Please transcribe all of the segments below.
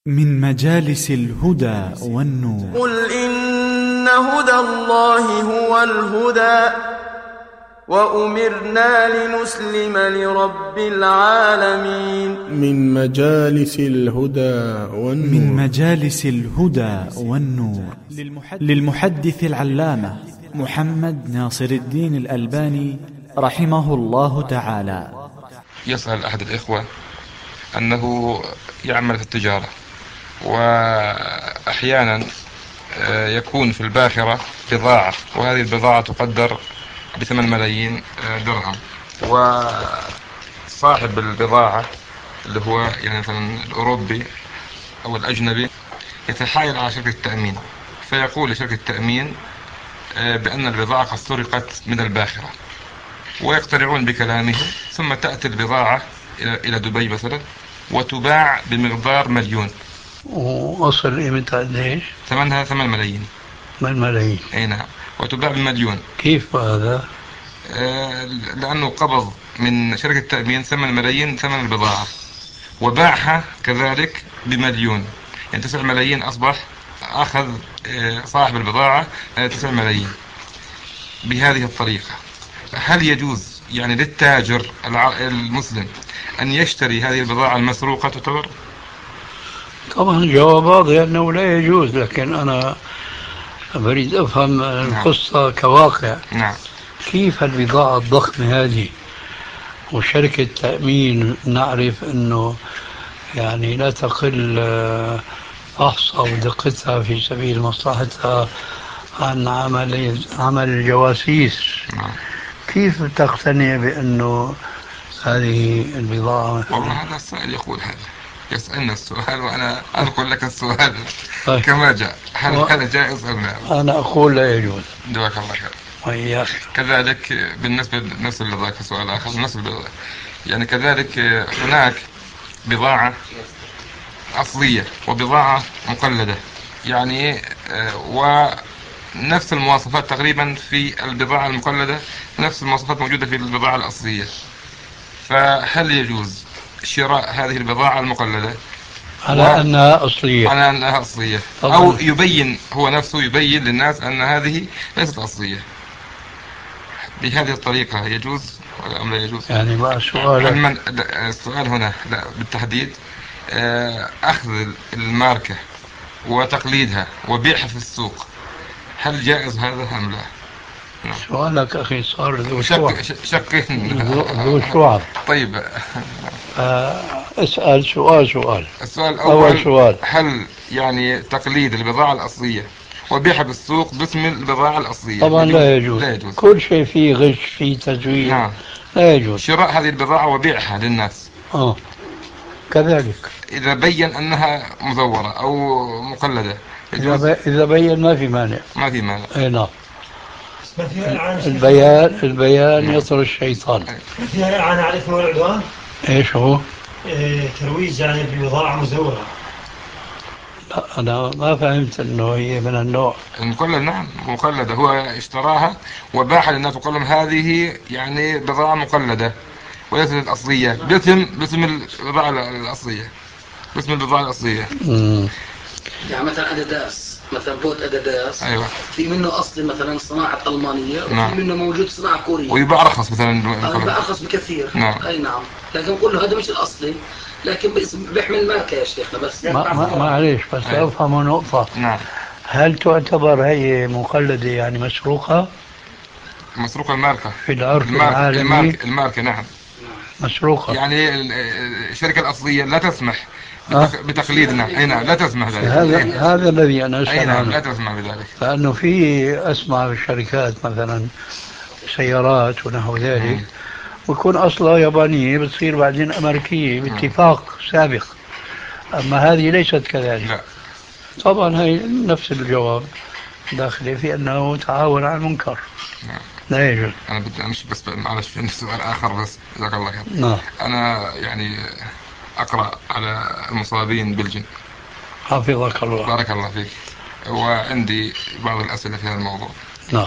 من مجالس الهدى والنور. قل إن هدى الله هو الهدى وأمرنا لنسلم لرب العالمين. من مجالس الهدى والنور. من مجالس الهدى والنور للمحدث العلامة محمد ناصر الدين الألباني رحمه الله تعالى. يسأل أحد الإخوة أنه يعمل في التجارة، وأحيانا يكون في الباخرة بضاعة، وهذه البضاعة تقدر ب8 ملايين درهم، وصاحب البضاعة اللي هو يعني مثلا الأوروبي أو الأجنبي يتحايل على شركة التأمين، فيقول لشركة التأمين بأن البضاعة قد سرقت من الباخرة، ويقتنعون بكلامه، ثم تأتي البضاعة إلى دبي مثلا وتباع بمقدار 1,000,000. وصل قيمتها قديش؟ ثمنها 8 ملايين. 8 ملايين. اي نعم، وتباع ب1,000,000. كيف هذا؟ لأنه قبض من شركة التأمين 8 ملايين ثمن البضاعة، وباعها كذلك ب1,000,000، يعني 9 ملايين أصبح أخذ صاحب البضاعة 9 ملايين. بهذه الطريقة هل يجوز يعني للتاجر المسلم أن يشتري هذه البضاعة المسروقة تعتبر؟ طبعا الجواب واضح أنه لا يجوز، لكن أنا أريد أفهم القصة كواقع. نعم. كيف البضاعة الضخمة هذه وشركة تأمين نعرف أنه يعني لا تقل فحصها ودقتها في سبيل مصلحتها عن عمل الجواسيس. نعم. كيف تقتنع بأنه هذه البضاعة؟ والله هذا السائل يقول هذا، يسألنا السؤال وأنا أنقل لك السؤال طيب. كما جاء. هل هذا جائز أم لا؟ أنا أقول لا يجوز. جزاك الله خير. وإياك. كذلك بالنسبة لنفس ذاك سؤال آخر، يعني كذلك هناك بضاعة أصلية وبضاعة مقلدة، يعني ونفس المواصفات تقريبا في البضاعة المقلدة، نفس المواصفات موجودة في البضاعة الأصلية، فهل يجوز شراء هذه البضاعة المقلدة على أنها أصلية؟ على أنها أصلية، أو يبين هو نفسه يبين للناس أن هذه ليست أصلية، بهذه الطريقة يجوز ولا أم لا يجوز؟ يعني بقى السؤال هنا لا بالتحديد أخذ الماركة وتقليدها وبيعها في السوق، هل جائز هذا أم لا؟ نعم. سؤالك أخي صار ذو شعب. طيب اسأل سؤال. السؤال الأول سؤال. هل يعني تقليد البضاعة الأصلية وبيعها بالسوق باسم البضاعة الأصلية طبعا لا يجوز. كل شيء فيه غش، فيه تزوير. نعم. لا يجوز شراء هذه البضاعة وبيعها للناس كذلك إذا بين أنها مزورة أو مقلدة. إذا بين ما في مانع. ما في مانع. اي نعم. البيان يطر الشيطان. فيها إعانة على الإثم والعدوان؟ ايش هو؟ ترويج يعني ببضاعة مزورة. لا أنا ما فهمت أنه هي من النوع المقلد. نعم مقلدة، هو اشتراها وباعها للناس وقال لهم هذه يعني بضاعة مقلدة وليست الأصلية، باسم البضاعة الأصلية، باسم البضاعة الأصلية. يعني مثلا أديداس، مثلا بوت أديداس. أيوة. في منه أصلي مثلا صناعة ألمانية. نعم. وفي منه موجود صناعة كورية ويباع أرخص مثلا. يباع أرخص بكثير. نعم. أي نعم، لكن كله هذا مش الأصلي، لكن بيحمل ماركة يا شيخنا بس. معليش بس أفهم نقطة. نعم. هل تعتبر هي مقلدة يعني مسروقة؟ مسروقة الماركة في العرف العالمي. الماركة نعم مسروقة، يعني الشركة الأصلية لا تسمح بتقليدنا. أي نعم لا تسمح ذلك. هذا الذي أنا أسأل عنه. لا تسمح بذلك، لأنه في أسمع بالشركات مثلا سيارات ونحو ذلك ويكون أصلها يابانية بتصير بعدين أمريكية باتفاق سابق، أما هذه ليست كذلك. لا. طبعا هي نفس الجواب داخلي في أنه تعاون على المنكر. نعم. لا يجوز. أنا بدي أمشي بس معلش في سؤال آخر بس جزاك الله خير. نعم. أنا يعني أقرأ على المصابين بالجن. حفظك الله. بارك الله فيك. وعندي بعض الأسئلة في هذا الموضوع. نعم.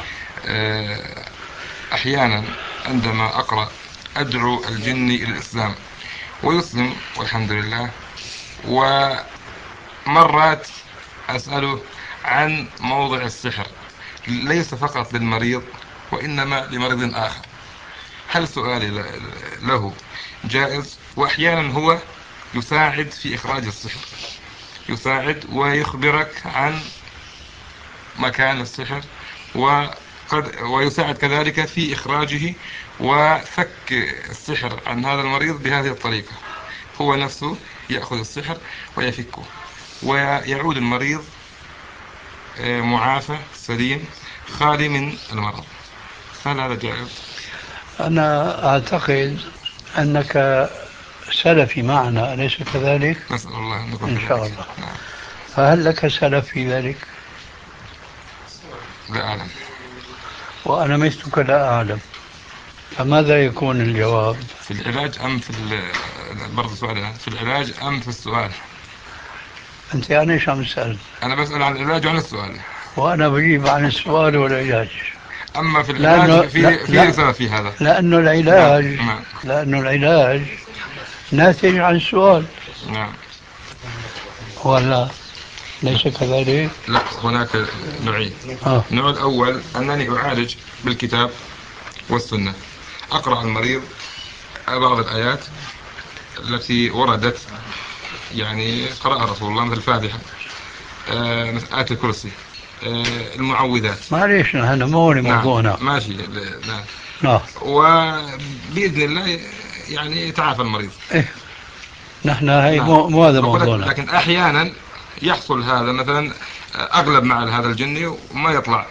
أحيانا عندما أقرأ أدعو الجن إلى الإسلام ويسلم والحمد لله، مرات أسأله عن موضع السحر ليس فقط للمريض وإنما لمريض آخر، هل سؤالي له جائز؟ وأحيانا هو يساعد في إخراج السحر، يساعد ويخبرك عن مكان السحر ويساعد كذلك في إخراجه وفك السحر عن هذا المريض بهذه الطريقة. هو نفسه يأخذ السحر ويفكه ويعود المريض معافى سليم خالي من المرض. هل هذا جائز؟ أنا أعتقد أنك سلفي معنا، أليس كذلك؟ نسأل الله أن نكون إن شاء الله. نعم. فهل لك سلف في ذلك؟ لا أعلم. وأنا مثلك لا أعلم، فماذا يكون الجواب؟ في العلاج أم في برضه سؤال، في العلاج أم في السؤال؟ أنت يعني إيش عم تسأل؟ أنا بسأل عن العلاج وعن السؤال، وأنا بجيب عن السؤال والعلاج. أما في العلاج في سبب في هذا، لأنه العلاج نعم. لأنه العلاج ناتج عن السؤال. نعم. ولا ليس كذلك؟ لا، هناك نوعين. النوع الأول أنني أعالج بالكتاب والسنة، أقرأ المريض بعض الآيات التي وردت يعني قرأها رسول الله، مثل الفاتحة، مثل آية الكرسي، المعوذات. معليش هذا مو موضوعنا. نعم. ماشي. نعم. وبإذن الله يعني يتعافى المريض. إيه. نحن هاي نعم. مو هذا موضوعنا. لكن أحيانا يحصل هذا، مثلا أغلب مع هذا الجني وما يطلع،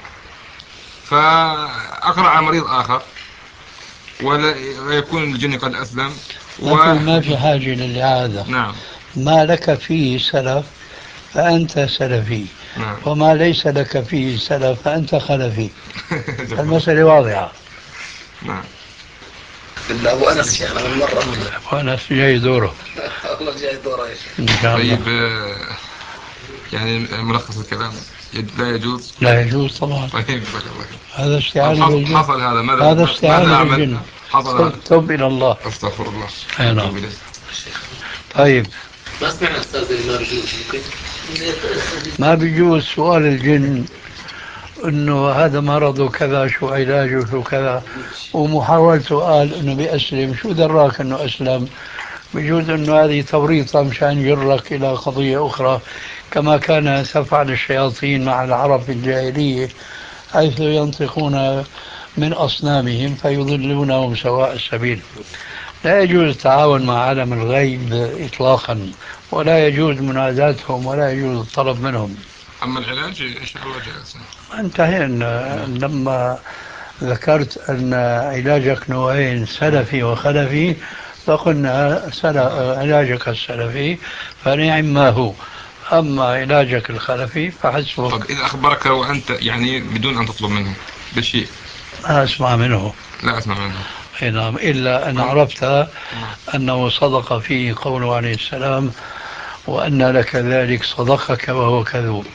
فأقرأ على مريض آخر ويكون الجني قد أسلم ما في حاجة للإعادة. نعم. ما لك فيه سلف فأنت سلفي. نعم. وما ليس لك فيه سلف فأنت خلفي. المسألة واضحة. نعم. بالله أبو أنس شيخنا من مرة. أبو أنس جاي دوره. والله جاي دوره يا شيخ. إن شاء الله. طيب، يعني ملخص الكلام لا يجوز؟ لا يجوز طبعا. طيب، هذا استعانة بالجن. حصل هذا، ماذا استعانة بالجن. حصل. توب إلى الله. استغفر الله. أي نعم. طيب، ما سمعنا أستاذ ما بيجوز ممكن؟ ما بيجوز سؤال الجن انه هذا مرض وكذا، شو علاجه شو كذا، ومحاولته قال انه بيأسلم، شو دراك انه اسلم؟ بيجوز انه هذه توريطه مشان يجرك الى قضيه اخرى، كما كان تفعل الشياطين مع العرب في الجاهليه، حيث ينطقون من اصنامهم فيضلونهم سواء السبيل. لا يجوز التعاون مع عالم الغيب اطلاقا، ولا يجوز مناداتهم، ولا يجوز الطلب منهم. أما العلاج إن شاء الله جائز. انتهينا لما ذكرت أن علاجك نوعين، سلفي وخلفي، فقلنا علاجك السلفي فنعم ما هو، أما علاجك الخلفي فحسبك. طب إذا أخبرك وأنت يعني بدون أن تطلب منه بشيء؟ لا أسمع منه. لا أسمع منه. نعم، إلا أن عرفت أنه صدق فيه قوله عليه السلام: وأن لك ذلك صدقك وهو كذوب.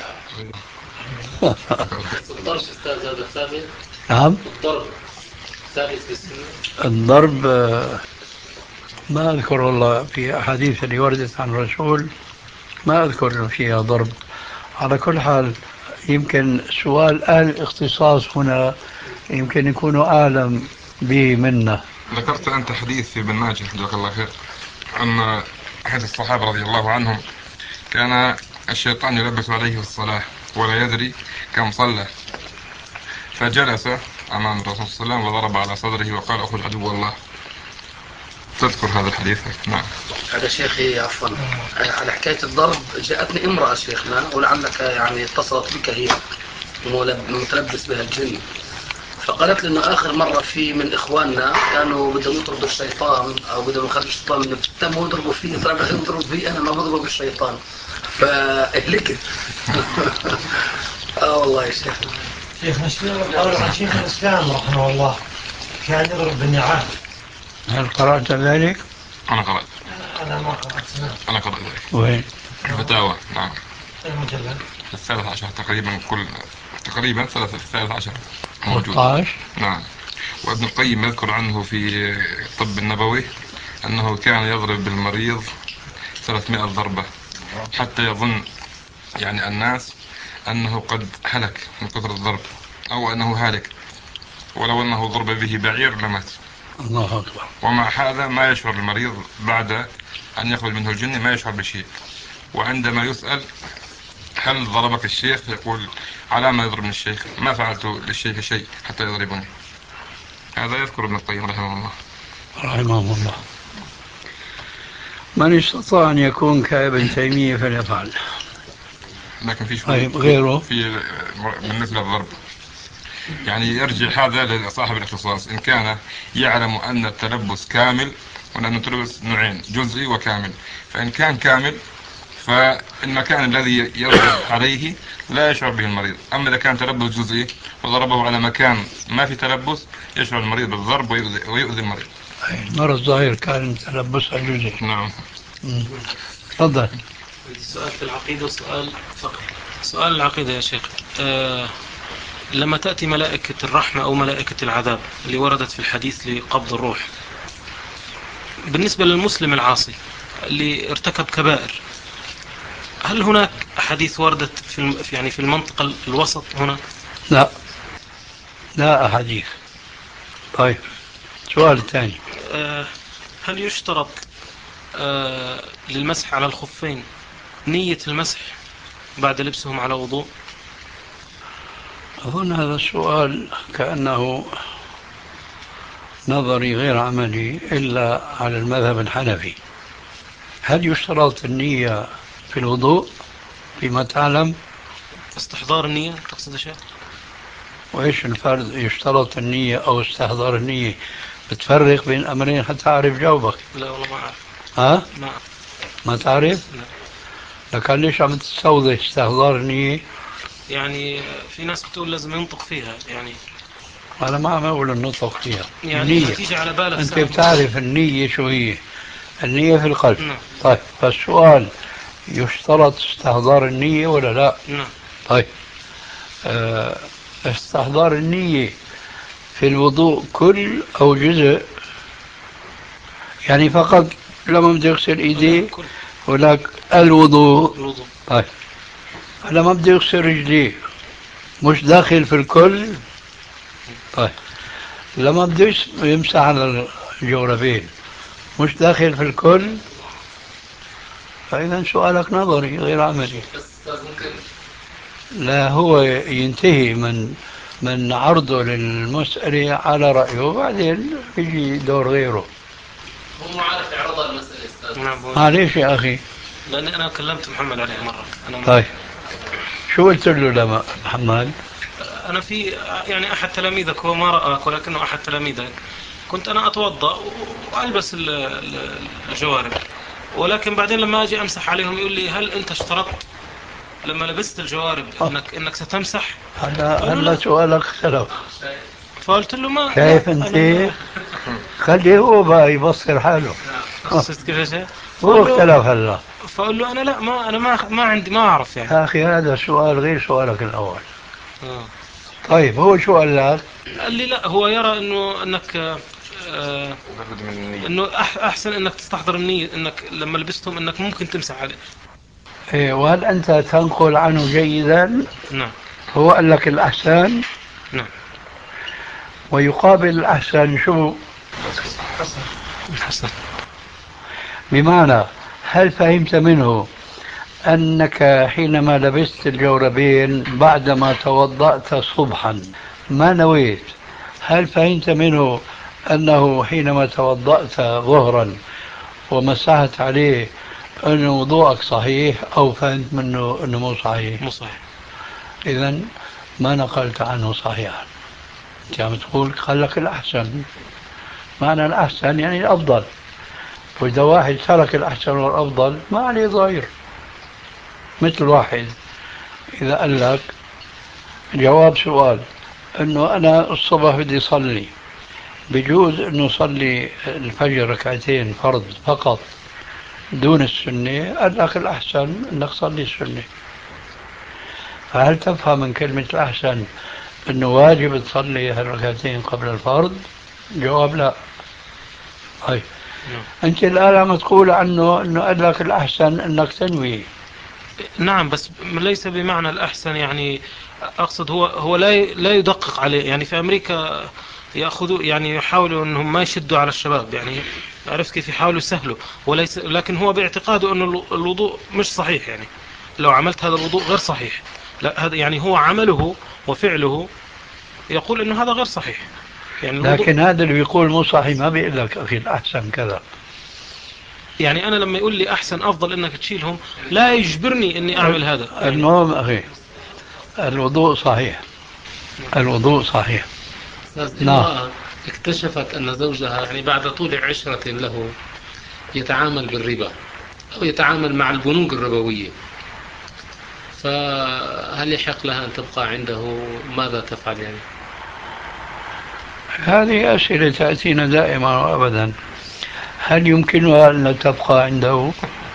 الضرب أستاذ هذا ثابت؟ نعم. الضرب ثابت في السنة؟ الضرب ما أذكر والله في أحاديث اللي وردت عن الرسول، ما أذكر فيها ضرب. على كل حال يمكن سؤال أهل الاختصاص هنا يمكن يكونوا أعلم به منا. ذكرت أنت حديث في ابن ماجه جزاك الله خير عن أحد الصحابة رضي الله عنهم، كان الشيطان يلبس عليه في الصلاة ولا يدري كم صلى، فجلس أمام الرسول صلى الله عليه وسلم وضرب على صدره وقال: أخذ عدو الله. تذكر هذا الحديث؟ نعم. هذا شيخي عفوا على حكاية الضرب، جاءتني امرأة شيخنا ولعلك يعني اتصلت بك، هي متلبس بها الجن، فقالت لي انه اخر مرة في من اخواننا كانوا بدهم يطردوا الشيطان او بدهم يخرجوا الشيطان من الفتام ويضربوا فيه، طلع بدهم يضربوا فيه، انا ما بضرب بالشيطان فاهلكت. والله يا شيخ. شيخ نشير قال عن شيخ الاسلام رحمه الله كان يضرب بالنعال. هل قرأت ذلك؟ أنا قرأت. أنا ما قرأت. أنا قرأت ذلك. وين؟ فتاوى. نعم. المجلد 13 تقريبا، تقريبا 13 موجود. 13. نعم. وابن القيم يذكر عنه في الطب النبوي أنه كان يضرب بالمريض 300 ضربة حتى يظن يعني الناس أنه قد هلك من كثر الضرب، أو أنه هالك، ولو أنه ضرب به بعير لمات. الله أكبر. ومع هذا ما يشعر المريض بعد أن يخرج منه الجن، ما يشعر بشيء. وعندما يسأل هل ضربك الشيخ، يقول على ما يضربني الشيخ، ما فعلت للشيخ شيء حتى يضربني. هذا يذكر ابن القيم رحمه الله. رحمه الله. من استطاع أن يكون كابن تيمية فليفعل. لكن في طيب غيره في بالنسبة للضرب، يعني يرجع هذا لصاحب الاختصاص إن كان يعلم أن التلبس كامل، وأن التلبس نوعين، جزئي وكامل. فإن كان كامل فالمكان الذي يضرب عليه لا يشعر به المريض. أما إذا كان تلبس جزئي وضربه على مكان ما في تلبس، يشعر المريض بالضرب ويؤذي المريض. المرة الظاهر كان تلبسها جزئي. نعم. تفضل. سؤال في العقيدة وسؤال فقه. سؤال العقيدة يا شيخ، لما تأتي ملائكة الرحمة أو ملائكة العذاب اللي وردت في الحديث لقبض الروح، بالنسبة للمسلم العاصي اللي ارتكب كبائر، هل هناك أحاديث وردت في المنطقة الوسط هنا؟ لا أحاديث. طيب سؤال الثاني، هل يشترط للمسح على الخفين نية المسح بعد لبسهم على وضوء؟ أظن هذا السؤال كأنه نظري غير عملي إلا على المذهب الحنفي. هل يشترط النية في الوضوء فيما تعلم؟ استحضار النية تقصد يا شيخ؟ وإيش الفرق يشترط النية أو استحضار النية؟ بتفرق بين أمرين حتى أعرف جاوبك. لا والله ما أعرف. ها؟ ما تعرف؟ لا. لكن ليش عم تستوضح استحضار النية؟ يعني في ناس بتقول لازم ينطق فيها، يعني أنا ما عم أقول النطق فيها. يعني النية تيجي على بالك. أنت بتعرف النية شو هي؟ النية في القلب. نعم. طيب فالسؤال يشترط استحضار النية ولا لا؟ نعم. طيب استحضار النية في الوضوء كل أو جزء؟ يعني فقط لما بده يغسل ايديه هناك الوضوء. طيب لما بده يغسل رجليه مش داخل في الكل؟ طيب لما بده يمسح على الجوربين مش داخل في الكل؟ فإذا سؤالك نظري غير عملي. لا هو ينتهي من عرضه للمسألة على رأيه، وبعدين يجي دور غيره. هو ما عارف يعرض المسألة أستاذ. معليش يا أخي، لأن أنا كلمت محمد عليه مرة. طيب شو قلت له لما محمد؟ أنا في يعني أحد تلاميذك، هو ما رأك ولكنه أحد تلاميذك، كنت أنا أتوضأ وألبس الجوارب، ولكن بعدين لما أجي أمسح عليهم يقول لي هل أنت اشترطت لما لبست الجوارب إنك ستمسح؟ هلا سؤالك اختلف. فقلت له ما شايف أنت؟ خليه هو بقى يبصر حاله. قصدت كيف يا شيخ؟ هو اختلف هلا. فقل له أنا لا، ما عندي، ما أعرف يعني. يا أخي هذا سؤال غير سؤالك الأول. طيب هو شو قال لك؟ قال لي لا، هو يرى انك انه احسن انك تستحضر النية، انك لما لبستهم انك ممكن تمسح عليه. ايه، وهل انت تنقل عنه جيدا؟ نعم. هو قال لك الاحسن؟ نعم. ويقابل الاحسن شو؟ الحسن. بمعنى هل فهمت منه أنك حينما لبست الجوربين بعدما توضأت صبحا ما نويت؟ هل فهمت منه أنه حينما توضأت ظهرا ومسحت عليه أن وضوءك صحيح، أو فهمت منه أنه مو صحيح؟ مو صحيح. إذن ما نقلت عنه صحيحا. أنت عم تقول خلك الأحسن، معنى الأحسن يعني الأفضل، وإذا واحد ترك الأحسن والأفضل ما عليه ضير. مثل واحد إذا قال لك جواب سؤال أنه أنا الصبح بدي أصلي، بجوز أنه صلي الفجر ركعتين فرض فقط دون السنة، قال لك الأحسن أنك صلي السنة. فهل تفهم من كلمة الأحسن أنه واجب تصلي هالركعتين قبل الفرض؟ جواب لا. أنت الآن عم تقول عنه أنه قال لك الأحسن أنك تنوي، نعم، بس ليس بمعنى الأحسن، يعني أقصد هو لا يدقق عليه. يعني في أمريكا يأخذوا، يعني يحاولوا أنهم ما يشدوا على الشباب، يعني عرفت كيف، يحاولوا يسهلوا، وليس، لكن هو باعتقاده أن الوضوء مش صحيح. يعني لو عملت هذا الوضوء غير صحيح، لا هذا يعني هو عمله وفعله يقول أنه هذا غير صحيح. يعني لكن هذا اللي بيقول مو صحيح ما بيقول لك أخي الأحسن كذا. يعني أنا لما يقول لي أحسن أفضل أنك تشيلهم، لا يجبرني أني أعمل هذا. المهم أخي الوضوء صحيح، الوضوء صحيح. نعم. اكتشفت أن زوجها يعني بعد طول عشرة له يتعامل بالربا أو يتعامل مع البنوك الربوية، فهل يحق لها أن تبقى عنده؟ ماذا تفعل يعني؟ هذه أسئلة تأتينا دائما وأبدا. هل يمكنها أن تبقى عنده؟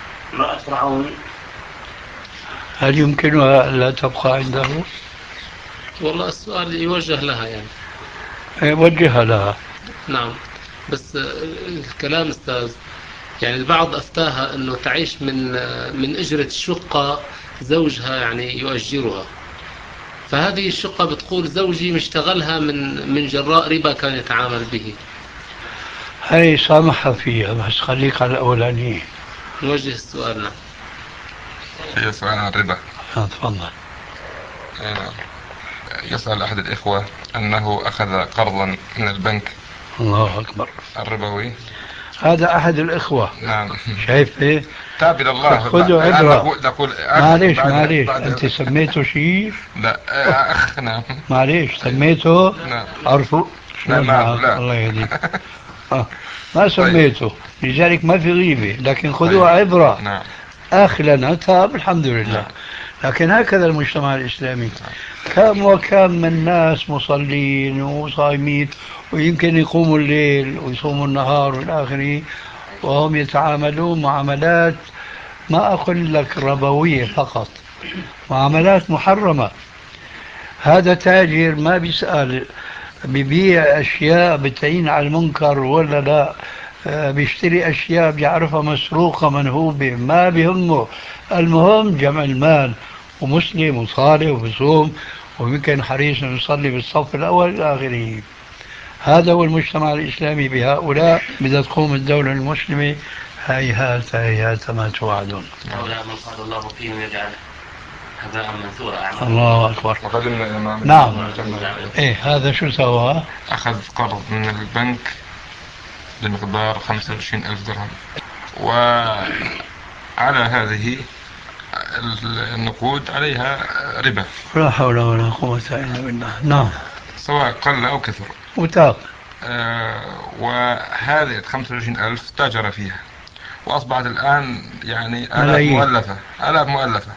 هل يمكنها أن لا تبقى عنده؟ والله السؤال يوجه لها يعني. وجهها لها. نعم، بس الكلام أستاذ، يعني البعض أفتاها أنه تعيش من أجرة شقة زوجها يعني يؤجرها، فهذه الشقة بتقول زوجي مشتغلها من جراء ربا كان يتعامل به. هاي سامحها فيها، بس خليك على الأولانية. نوجه السؤال. نعم. هي سؤال عن الربا. تفضل. يسأل أحد الإخوة أنه أخذ قرضا من البنك. الله أكبر. الربوي. هذا أحد الإخوة. نعم. شايف إيه؟ تاب إلى الله. خذوا عبرة. معليش بعد أنت سميته شيء؟ لا أخ. نعم. معليش سميته؟ نعم. عرفوا؟ نعم. لا. الله يهديك. ما سميته، لذلك ما في غيبة، لكن خذوها عبرة. نعم. أخ لنا تاب الحمد لله. نعم. لكن هكذا المجتمع الإسلامي، كم وكم من ناس مصلين وصايمين ويمكن يقوموا الليل ويصوموا النهار والآخرين، وهم يتعاملون معاملات ما أقول لك ربوية فقط، معاملات محرمة. هذا تاجر ما بيسأل بيبيع أشياء بتعين على المنكر ولا لا، بيشتري أشياء بيعرفها مسروقة منهوبة، ما بيهمه، المهم جمع المال، ومسلم وصالح وبصوم ويمكن حريص أن يصلي بالصف الأول إلى آخره. هذا هو المجتمع الإسلامي. بهؤلاء بدها تقوم الدولة المسلمة. هيهات هيهات ما توعدون. هؤلاء من قال الله فيهم يجعل هباء منثورا. الله أكبر. نعم. إيه هذا شو سوى؟ أخذ قرض من البنك بمقدار 25,000 درهم، وعلى هذه النقود عليها ربا. لا حول ولا قوة إلا بالله. نعم. سواء قل أو كثر. وتاب. وهذه 25,000 تاجر فيها، وأصبحت الآن يعني آلاف مؤلفة.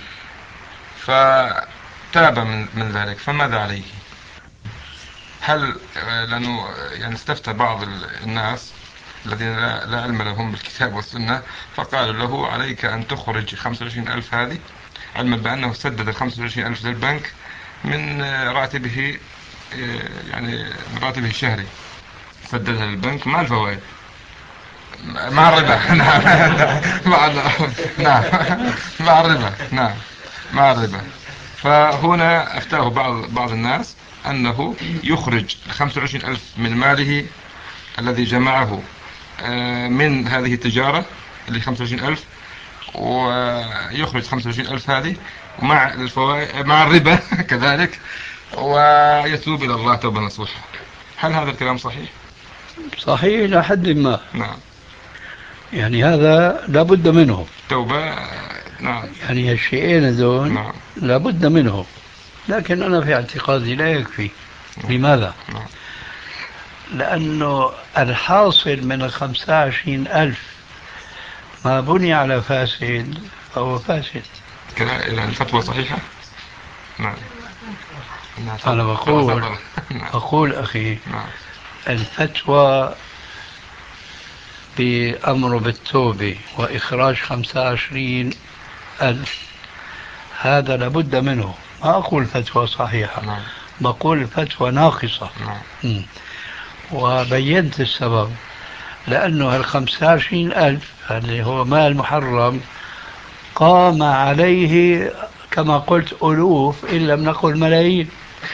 فتاب من ذلك، فماذا عليه؟ هل لأنه يعني استفتى بعض الناس الذين لا علم لهم بالكتاب والسنة، فقالوا له عليك أن تخرج 25,000 هذه، علما بأنه سدد 25,000 للبنك من راتبه، يعني من راتبه الشهري سددها للبنك مع الفوائد مع الربا. نعم. مع الربا. نعم مع الربا. فهنا أفتاه بعض الناس أنه يخرج 25,000 من ماله الذي جمعه من هذه التجارة اللي 25,000، ويخرج 25,000 هذه مع الفوائد مع الربا كذلك، ويتوب إلى الله توبة نصوحة. هل هذا الكلام صحيح؟ صحيح إلى حد ما. نعم. يعني هذا لابد منه توبة. نعم. يعني الشيئين هذول. نعم. لابد منه، لكن أنا في اعتقادي لا يكفي. لماذا؟ نعم. لأنه الحاصل من 25,000 ما بني على فاسد فهو فاسد. كذا الفتوى صحيحة؟ نعم. أنا بقول أخي، الفتوى بأمر بالتوبة وإخراج 25,000 هذا لابد منه. ما أقول فتوى صحيحة، بقول فتوى ناقصة. وبينت السبب، لأنه 25,000 اللي هو مال محرم قام عليه كما قلت ألوف إن لم نقل ملايين.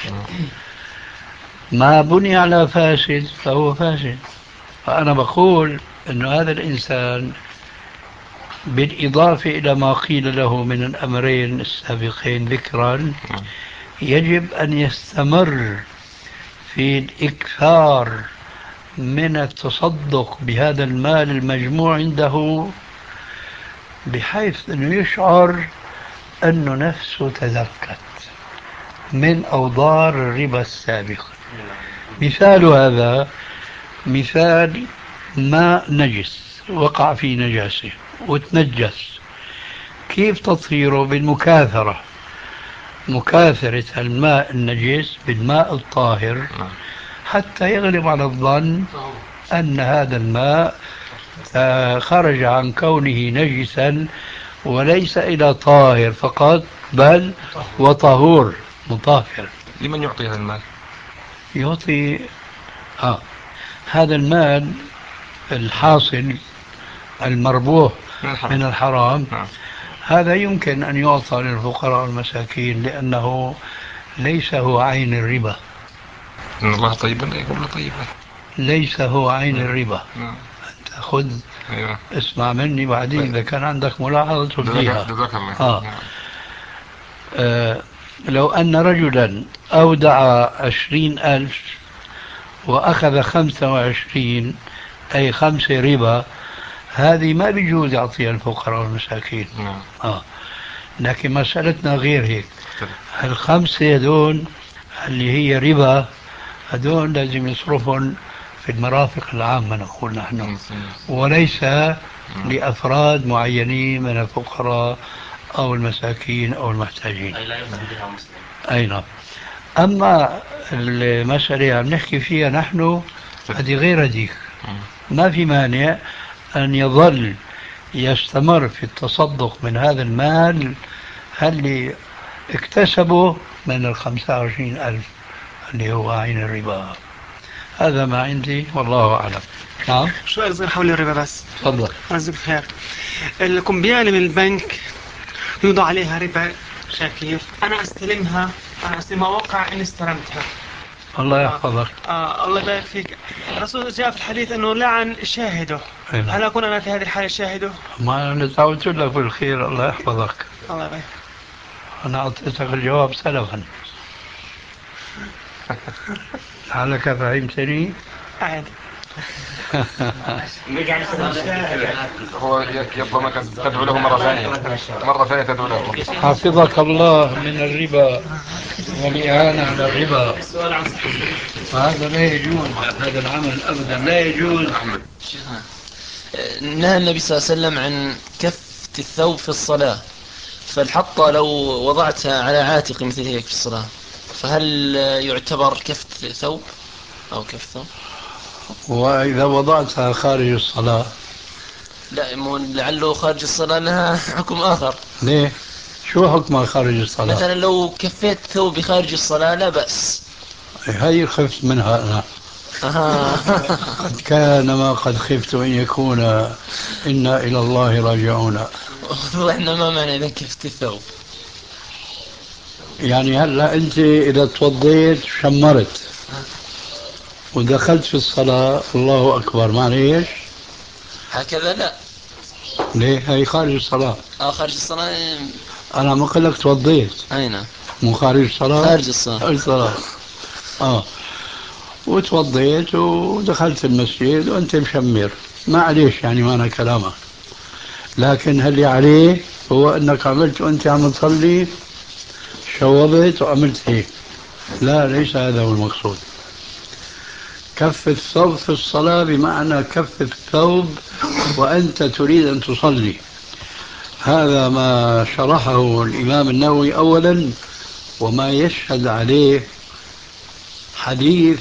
ما بني على فاسد فهو فاسد. فأنا بقول أن هذا الإنسان بالإضافة إلى ما قيل له من الأمرين السابقين ذكرا يجب أن يستمر في الإكثار من التصدق بهذا المال المجموع عنده، بحيث أنه يشعر أنه نفسه تزكت من أوضار الربا السابقة. مثال هذا مثال ماء نجس وقع في نجاسة وتنجس، كيف تطهيره؟ بالمكاثرة، مكاثرة الماء النجس بالماء الطاهر حتى يغلب على الظن أن هذا الماء خرج عن كونه نجسا وليس إلى طاهر فقط بل وطهور مطهر. لمن يعطي هذا المال؟ يعطي هذا المال الحاصل المربوح من الحرام هذا يمكن أن يعطى للفقراء والمساكين، لأنه ليس هو عين الربا. إن الله طيبا لا يقبل طيبا. ليس هو عين الربا. أنت خذ اسمع مني بعدين إذا كان عندك ملاحظة تبديها. جزاك الله. لو أن رجلا أودع 20,000 وأخذ 25 أي 5 ربا، هذه ما بيجوز يعطيها الفقراء والمساكين. لكن مسألتنا غير هيك. ال5 هذول اللي هي ربا هذول لازم يصرفهم في المرافق العامة نقول نحن، وليس لأفراد معينين من الفقراء أو المساكين أو المحتاجين. أي نعم. أما المسألة عم نحكي فيها نحن هذه غير هذيك. ما في مانع أن يظل يستمر في التصدق من هذا المال اللي اكتسبه من 25,000 اللي هو عين الربا. هذا ما عندي والله أعلم. نعم. سؤال صغير حول الربا بس. تفضل. رزق خير. الكمبيالة من البنك يوضع عليها ربا شاكير، أنا أستلمها وقع إني استلمتها. الله يحفظك. الله يبارك فيك. الرسول جاء في الحديث أنه لعن شاهده. هل أكون أنا في هذه الحالة شاهده؟ ما أنا دعوت لك بالخير. الله يحفظك. الله يبارك. أنا أعطيتك الجواب سلفا. لعلك فهمتني؟ عادي. هو يبقى ما تدعو له مرة ثانية تدعو له. حفظك الله من الربا والإعانة على الربا. هذا لا يجوز، هذا العمل أبدا لا يجوز. نهى النبي صلى الله عليه وسلم عن كفة الثوب في الصلاة، فالحطة لو وضعتها على عاتق مثل هيك في الصلاة فهل يعتبر كفة ثوب أو كفة ثوب؟ وإذا وضعتها خارج الصلاة؟ لا، لعله خارج الصلاة لها حكم آخر. ليه؟ شو حكمها خارج الصلاة؟ مثلا لو كفيت ثوبي خارج الصلاة لا بأس. هي خفت منها أنا. قد كان ما قد خفت أن يكون إنا إلى الله راجعون. وإحنا ما معنى إذا كفت الثوب؟ يعني هلا أنت إذا توضيت شمرت ودخلت في الصلاة الله أكبر، معنى إيش؟ هكذا لا. ليه؟ هي خارج الصلاة. خارج الصلاة. أنا ما قلت توضيت. أي نعم. مو خارج الصلاة؟ خارج الصلاة. خارج الصلاة. وتوضيت ودخلت المسجد وأنت مشمر، ما عليش يعني ما أنا كلامك. لكن اللي عليه هو أنك عملت وأنت عم تصلي شوبت وعملت هيك. لا، ليس هذا هو المقصود. كف الثوب في الصلاة بمعنى كف الثوب وأنت تريد أن تصلي. هذا ما شرحه الإمام النووي أولا، وما يشهد عليه حديث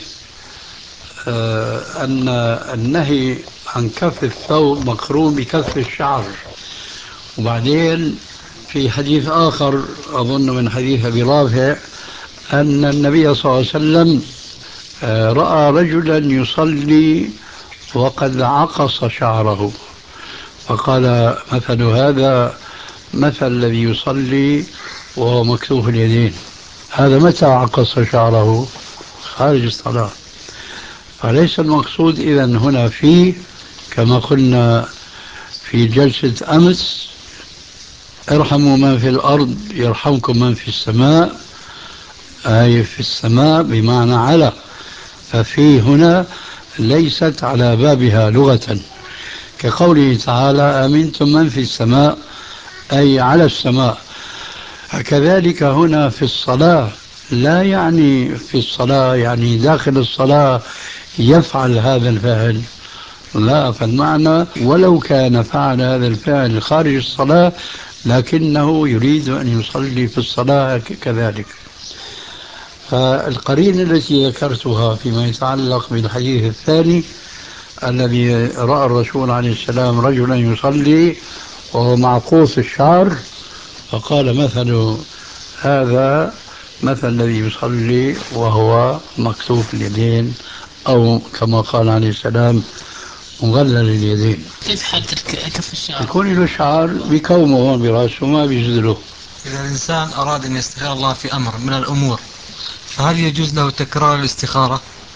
أن النهي عن كف الثوب مقرون بكف الشعر. وبعدين في حديث آخر أظن من حديث أبي رافع أن النبي صلى الله عليه وسلم رأى رجلا يصلي وقد عقص شعره، فقال مثل هذا مثل الذي يصلي وهو مكتوف اليدين، هذا متى عقص شعره؟ خارج الصلاة. فليس المقصود إذن هنا فيه كما قلنا في جلسة أمس: ارحموا من في الأرض يرحمكم من في السماء، أي في السماء بمعنى على، ففي هنا ليست على بابها لغة، كقوله تعالى: أمنتم من في السماء، أي على السماء. كذلك هنا في الصلاة لا يعني في الصلاة يعني داخل الصلاة يفعل هذا الفعل، لا، فالمعنى ولو كان فعل هذا الفعل خارج الصلاة لكنه يريد أن يصلي في الصلاة كذلك. فالقرينة التي ذكرتها فيما يتعلق بالحديث الثاني الذي رأى الرسول عليه السلام رجلا يصلي وهو معقوص الشعر، فقال: مثل هذا مثل الذي يصلي وهو مكتوف اليدين، أو كما قال عليه السلام: مغلل اليدين. كيف حالة كف الشعر؟ يكون له شعر بكومه هون براسه ما بيجزله. إذا الإنسان أراد أن يستخير الله في أمر من الأمور، فهل يجوز له تكرار الاستخارة؟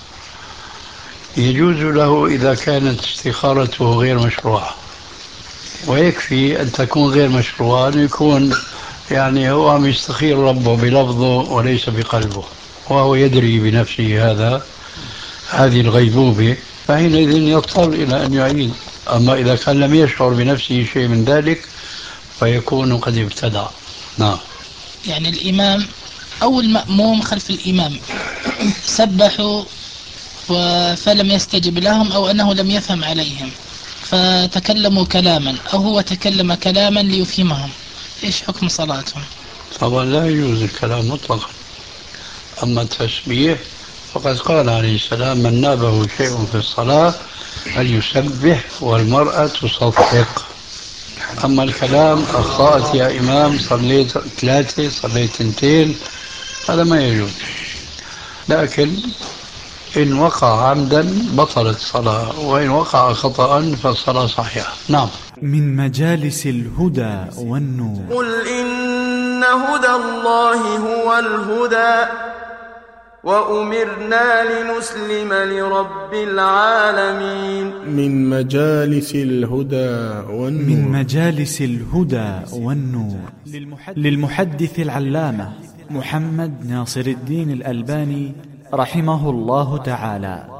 يجوز له إذا كانت استخارته غير مشروعة، ويكفي أن تكون غير مشروعة، أن يكون يعني هو عم يستخير ربه بلفظه وليس بقلبه، وهو يدري بنفسه هذه الغيبوبة، فحينئذ يضطر إلى أن يعيد. أما إذا كان لم يشعر بنفسه شيء من ذلك فيكون قد ابتدع. نعم. يعني الإمام أو المأموم خلف الإمام سبحوا فلم يستجب لهم، أو أنه لم يفهم عليهم فتكلموا كلاما، أو هو تكلم كلاما ليفهمهم، إيش حكم صلاتهم؟ طبعا لا يجوز الكلام مطلقا. أما التسبيح فقد قال عليه السلام: من نابه شيء في الصلاة فليسبح والمرأة تصفق. أما الكلام: أخطأت يا إمام، صليت 3 صليت 2، هذا ما يجوز. لكن إن وقع عمدا بطلت الصلاة، وإن وقع خطأ فالصلاة صحيحة. نعم. من مجالس الهدى والنور. قل إن هدى الله هو الهدى وأمرنا لنسلم لرب العالمين. من مجالس الهدى والنور. من مجالس الهدى والنور للمحدث العلامة محمد ناصر الدين الألباني رحمه الله تعالى.